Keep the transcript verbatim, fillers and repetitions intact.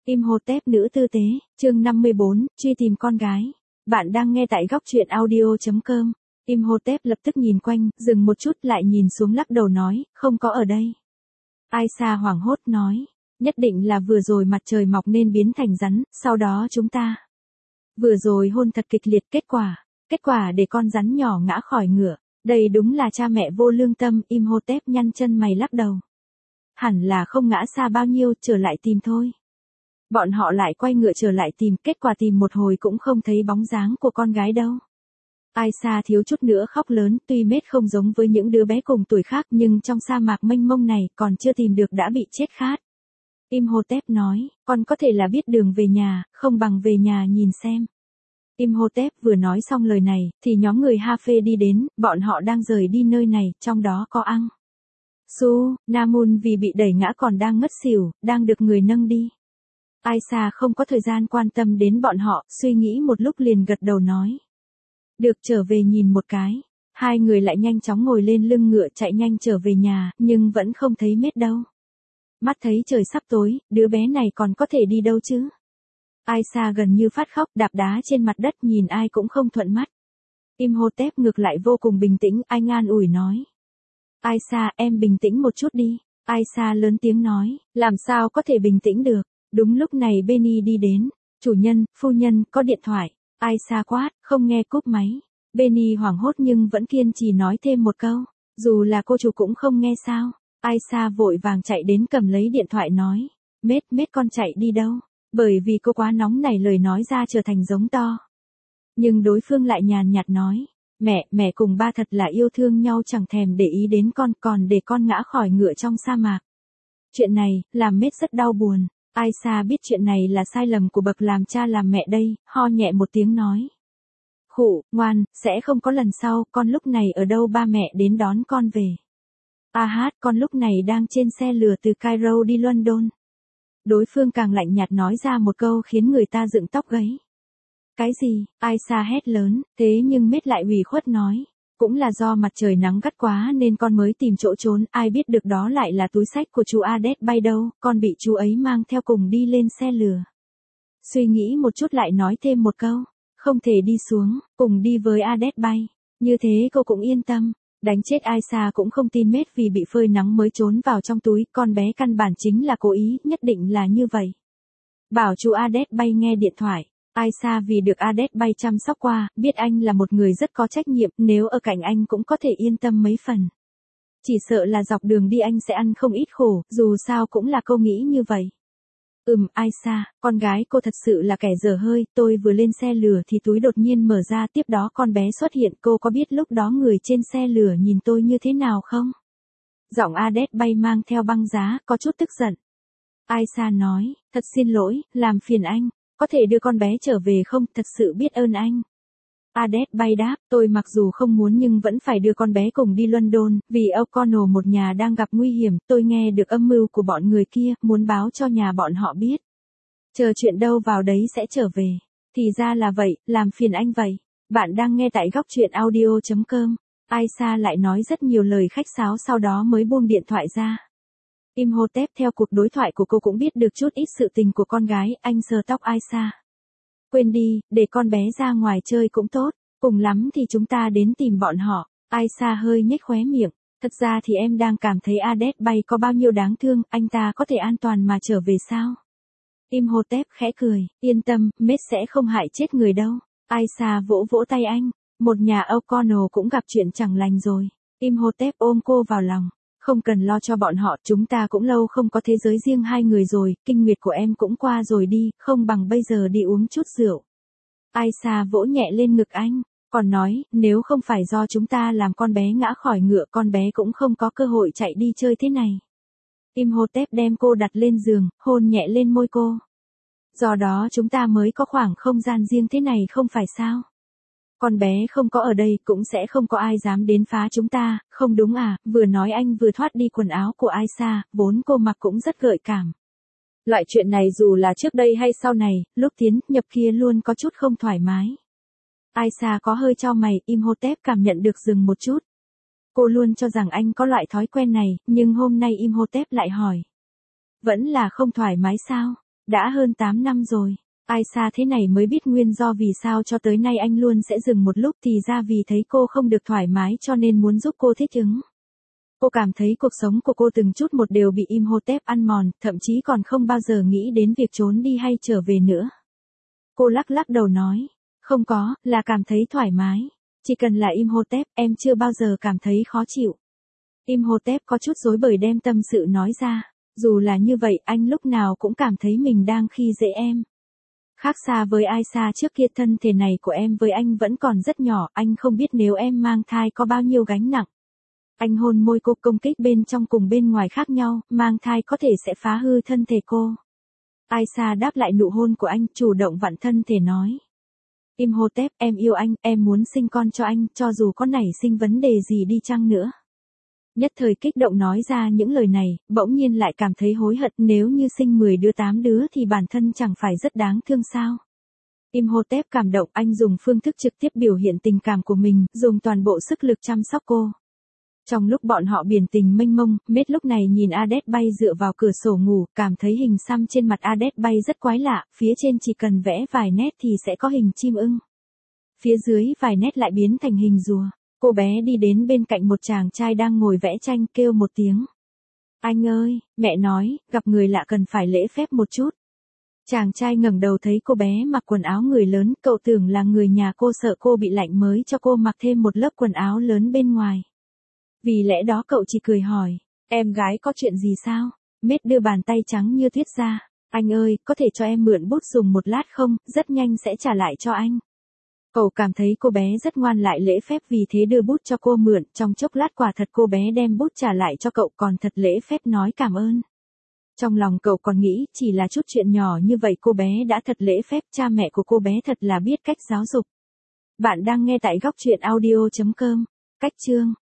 Imhotep nữ tư tế, chương năm mươi bốn, truy tìm con gái. Bạn đang nghe tại góc truyện audio chấm com. Imhotep lập tức nhìn quanh, dừng một chút lại nhìn xuống lắc đầu nói, không có ở đây. Aisha hoảng hốt nói, nhất định là vừa rồi mặt trời mọc nên biến thành rắn, sau đó chúng ta. Vừa rồi hôn thật kịch liệt, kết quả, kết quả để con rắn nhỏ ngã khỏi ngựa. Đây đúng là cha mẹ vô lương tâm. Imhotep nhăn chân mày lắc đầu. Hẳn là không ngã xa bao nhiêu, trở lại tìm thôi. Bọn họ lại quay ngựa trở lại tìm, kết quả tìm một hồi cũng không thấy bóng dáng của con gái đâu. Aisha thiếu chút nữa khóc lớn, tuy Mết không giống với những đứa bé cùng tuổi khác nhưng trong sa mạc mênh mông này còn chưa tìm được đã bị chết khát. Imhotep nói, con có thể là biết đường về nhà, không bằng về nhà nhìn xem. Imhotep vừa nói xong lời này, thì nhóm người Ha-phê đi đến, bọn họ đang rời đi nơi này, trong đó có Ang Su, Namun vì bị đẩy ngã còn đang ngất xỉu, đang được người nâng đi. Aisha không có thời gian quan tâm đến bọn họ, suy nghĩ một lúc liền gật đầu nói. Được, trở về nhìn một cái. Hai người lại nhanh chóng ngồi lên lưng ngựa chạy nhanh trở về nhà, nhưng vẫn không thấy Mết đâu. Mắt thấy trời sắp tối, đứa bé này còn có thể đi đâu chứ? Aisha gần như phát khóc, đạp đá trên mặt đất nhìn ai cũng không thuận mắt. Imhotep ngược lại vô cùng bình tĩnh, anh an ủi nói. Aisha, em bình tĩnh một chút đi. Aisha lớn tiếng nói, làm sao có thể bình tĩnh được. Đúng lúc này Benny đi đến. Chủ nhân, phu nhân, có điện thoại. Aisha quát, không nghe cúp máy. Benny hoảng hốt nhưng vẫn kiên trì nói thêm một câu. Dù là cô chủ cũng không nghe sao. Aisha vội vàng chạy đến cầm lấy điện thoại nói. Mết, Mết con chạy đi đâu? Bởi vì cô quá nóng nảy lời nói ra trở thành giống to. Nhưng đối phương lại nhàn nhạt nói. Mẹ, mẹ cùng ba thật là yêu thương nhau chẳng thèm để ý đến con, còn để con ngã khỏi ngựa trong sa mạc. Chuyện này, làm Mết rất đau buồn. Aisha biết chuyện này là sai lầm của bậc làm cha làm mẹ đây, ho nhẹ một tiếng nói. Khụ, ngoan, sẽ không có lần sau, con lúc này ở đâu ba mẹ đến đón con về. A hát, con lúc này đang trên xe lửa từ Cairo đi London. Đối phương càng lạnh nhạt nói ra một câu khiến người ta dựng tóc gáy. Cái gì? Aisha hét lớn, thế nhưng Mết lại ủy khuất nói. Cũng là do mặt trời nắng gắt quá nên con mới tìm chỗ trốn, ai biết được đó lại là túi xách của chú Ades bay đâu, con bị chú ấy mang theo cùng đi lên xe lửa. Suy nghĩ một chút lại nói thêm một câu, không thể đi xuống, cùng đi với Ades bay. Như thế cô cũng yên tâm. Đánh chết Aisha cũng không tin Mết vì bị phơi nắng mới trốn vào trong túi, con bé căn bản chính là cố ý, nhất định là như vậy. Bảo chú Ades bay nghe điện thoại. Aisha vì được Ades bay chăm sóc qua, biết anh là một người rất có trách nhiệm, nếu ở cạnh anh cũng có thể yên tâm mấy phần. Chỉ sợ là dọc đường đi anh sẽ ăn không ít khổ, dù sao cũng là câu nghĩ như vậy. Ừm, Aisha, con gái cô thật sự là kẻ dở hơi, tôi vừa lên xe lửa thì túi đột nhiên mở ra, tiếp đó con bé xuất hiện, cô có biết lúc đó người trên xe lửa nhìn tôi như thế nào không? Giọng Ades bay mang theo băng giá, có chút tức giận. Aisha nói, thật xin lỗi, làm phiền anh. Có thể đưa con bé trở về không, thật sự biết ơn anh. Ades bay đáp, tôi mặc dù không muốn nhưng vẫn phải đưa con bé cùng đi London, vì O'Connell một nhà đang gặp nguy hiểm, tôi nghe được âm mưu của bọn người kia, muốn báo cho nhà bọn họ biết. Chờ chuyện đâu vào đấy sẽ trở về. Thì ra là vậy, làm phiền anh vậy. Bạn đang nghe tại góc truyện audio chấm com. Aisha lại nói rất nhiều lời khách sáo sau đó mới buông điện thoại ra. Imhotep theo cuộc đối thoại của cô cũng biết được chút ít sự tình của con gái, anh sờ tóc Aisha. Quên đi, để con bé ra ngoài chơi cũng tốt, cùng lắm thì chúng ta đến tìm bọn họ. Aisha hơi nhếch khóe miệng, thật ra thì em đang cảm thấy Ades bay có bao nhiêu đáng thương, anh ta có thể an toàn mà trở về sao? Imhotep khẽ cười, yên tâm, Mết sẽ không hại chết người đâu. Aisha vỗ vỗ tay anh, một nhà O'Connell cũng gặp chuyện chẳng lành rồi. Imhotep ôm cô vào lòng. Không cần lo cho bọn họ, chúng ta cũng lâu không có thế giới riêng hai người rồi, kinh nguyệt của em cũng qua rồi đi, không bằng bây giờ đi uống chút rượu. Aisha vỗ nhẹ lên ngực anh, còn nói, nếu không phải do chúng ta làm con bé ngã khỏi ngựa, con bé cũng không có cơ hội chạy đi chơi thế này. Imhotep đem cô đặt lên giường, hôn nhẹ lên môi cô. Do đó chúng ta mới có khoảng không gian riêng thế này không phải sao? Con bé không có ở đây cũng sẽ không có ai dám đến phá chúng ta, không đúng à? Vừa nói anh vừa thoát đi quần áo của Aisha, vốn cô mặc cũng rất gợi cảm. Loại chuyện này dù là trước đây hay sau này, lúc tiến nhập kia luôn có chút không thoải mái. Aisha có hơi chau mày, Imhotep cảm nhận được dừng một chút. Cô luôn cho rằng anh có loại thói quen này, nhưng hôm nay Imhotep lại hỏi. Vẫn là không thoải mái sao? Đã hơn tám năm rồi. Aisha thế này mới biết nguyên do vì sao cho tới nay anh luôn sẽ dừng một lúc, thì ra vì thấy cô không được thoải mái cho nên muốn giúp cô thích ứng. Cô cảm thấy cuộc sống của cô từng chút một đều bị Imhotep ăn mòn, thậm chí còn không bao giờ nghĩ đến việc trốn đi hay trở về nữa. Cô lắc lắc đầu nói, không có, là cảm thấy thoải mái. Chỉ cần là Imhotep, em chưa bao giờ cảm thấy khó chịu. Imhotep có chút rối bời đem tâm sự nói ra. Dù là như vậy, anh lúc nào cũng cảm thấy mình đang khi dễ em. Khác xa với Aisha trước kia, thân thể này của em với anh vẫn còn rất nhỏ, anh không biết nếu em mang thai có bao nhiêu gánh nặng. Anh hôn môi cô, công kích bên trong cùng bên ngoài khác nhau, mang thai có thể sẽ phá hư thân thể cô. Aisha đáp lại nụ hôn của anh, chủ động vặn thân thể nói. Imhotep, em yêu anh, em muốn sinh con cho anh, cho dù có nảy sinh vấn đề gì đi chăng nữa. Nhất thời kích động nói ra những lời này, bỗng nhiên lại cảm thấy hối hận, nếu như sinh mười đứa tám đứa thì bản thân chẳng phải rất đáng thương sao. Imhotep cảm động, anh dùng phương thức trực tiếp biểu hiện tình cảm của mình, dùng toàn bộ sức lực chăm sóc cô. Trong lúc bọn họ biển tình mênh mông, Mết lúc này nhìn Ades bay dựa vào cửa sổ ngủ, cảm thấy hình xăm trên mặt Ades bay rất quái lạ, phía trên chỉ cần vẽ vài nét thì sẽ có hình chim ưng. Phía dưới vài nét lại biến thành hình rùa. Cô bé đi đến bên cạnh một chàng trai đang ngồi vẽ tranh, kêu một tiếng. Anh ơi, mẹ nói, gặp người lạ cần phải lễ phép một chút. Chàng trai ngẩng đầu thấy cô bé mặc quần áo người lớn, cậu tưởng là người nhà cô, sợ cô bị lạnh mới cho cô mặc thêm một lớp quần áo lớn bên ngoài. Vì lẽ đó cậu chỉ cười hỏi, em gái có chuyện gì sao? Mết đưa bàn tay trắng như tuyết ra. Anh ơi, có thể cho em mượn bút dùng một lát không, rất nhanh sẽ trả lại cho anh. Cậu cảm thấy cô bé rất ngoan lại lễ phép, vì thế đưa bút cho cô mượn, trong chốc lát quả thật cô bé đem bút trả lại cho cậu, còn thật lễ phép nói cảm ơn. Trong lòng cậu còn nghĩ, chỉ là chút chuyện nhỏ như vậy cô bé đã thật lễ phép, cha mẹ của cô bé thật là biết cách giáo dục. Bạn đang nghe tại góc truyện audio chấm com. Cách chương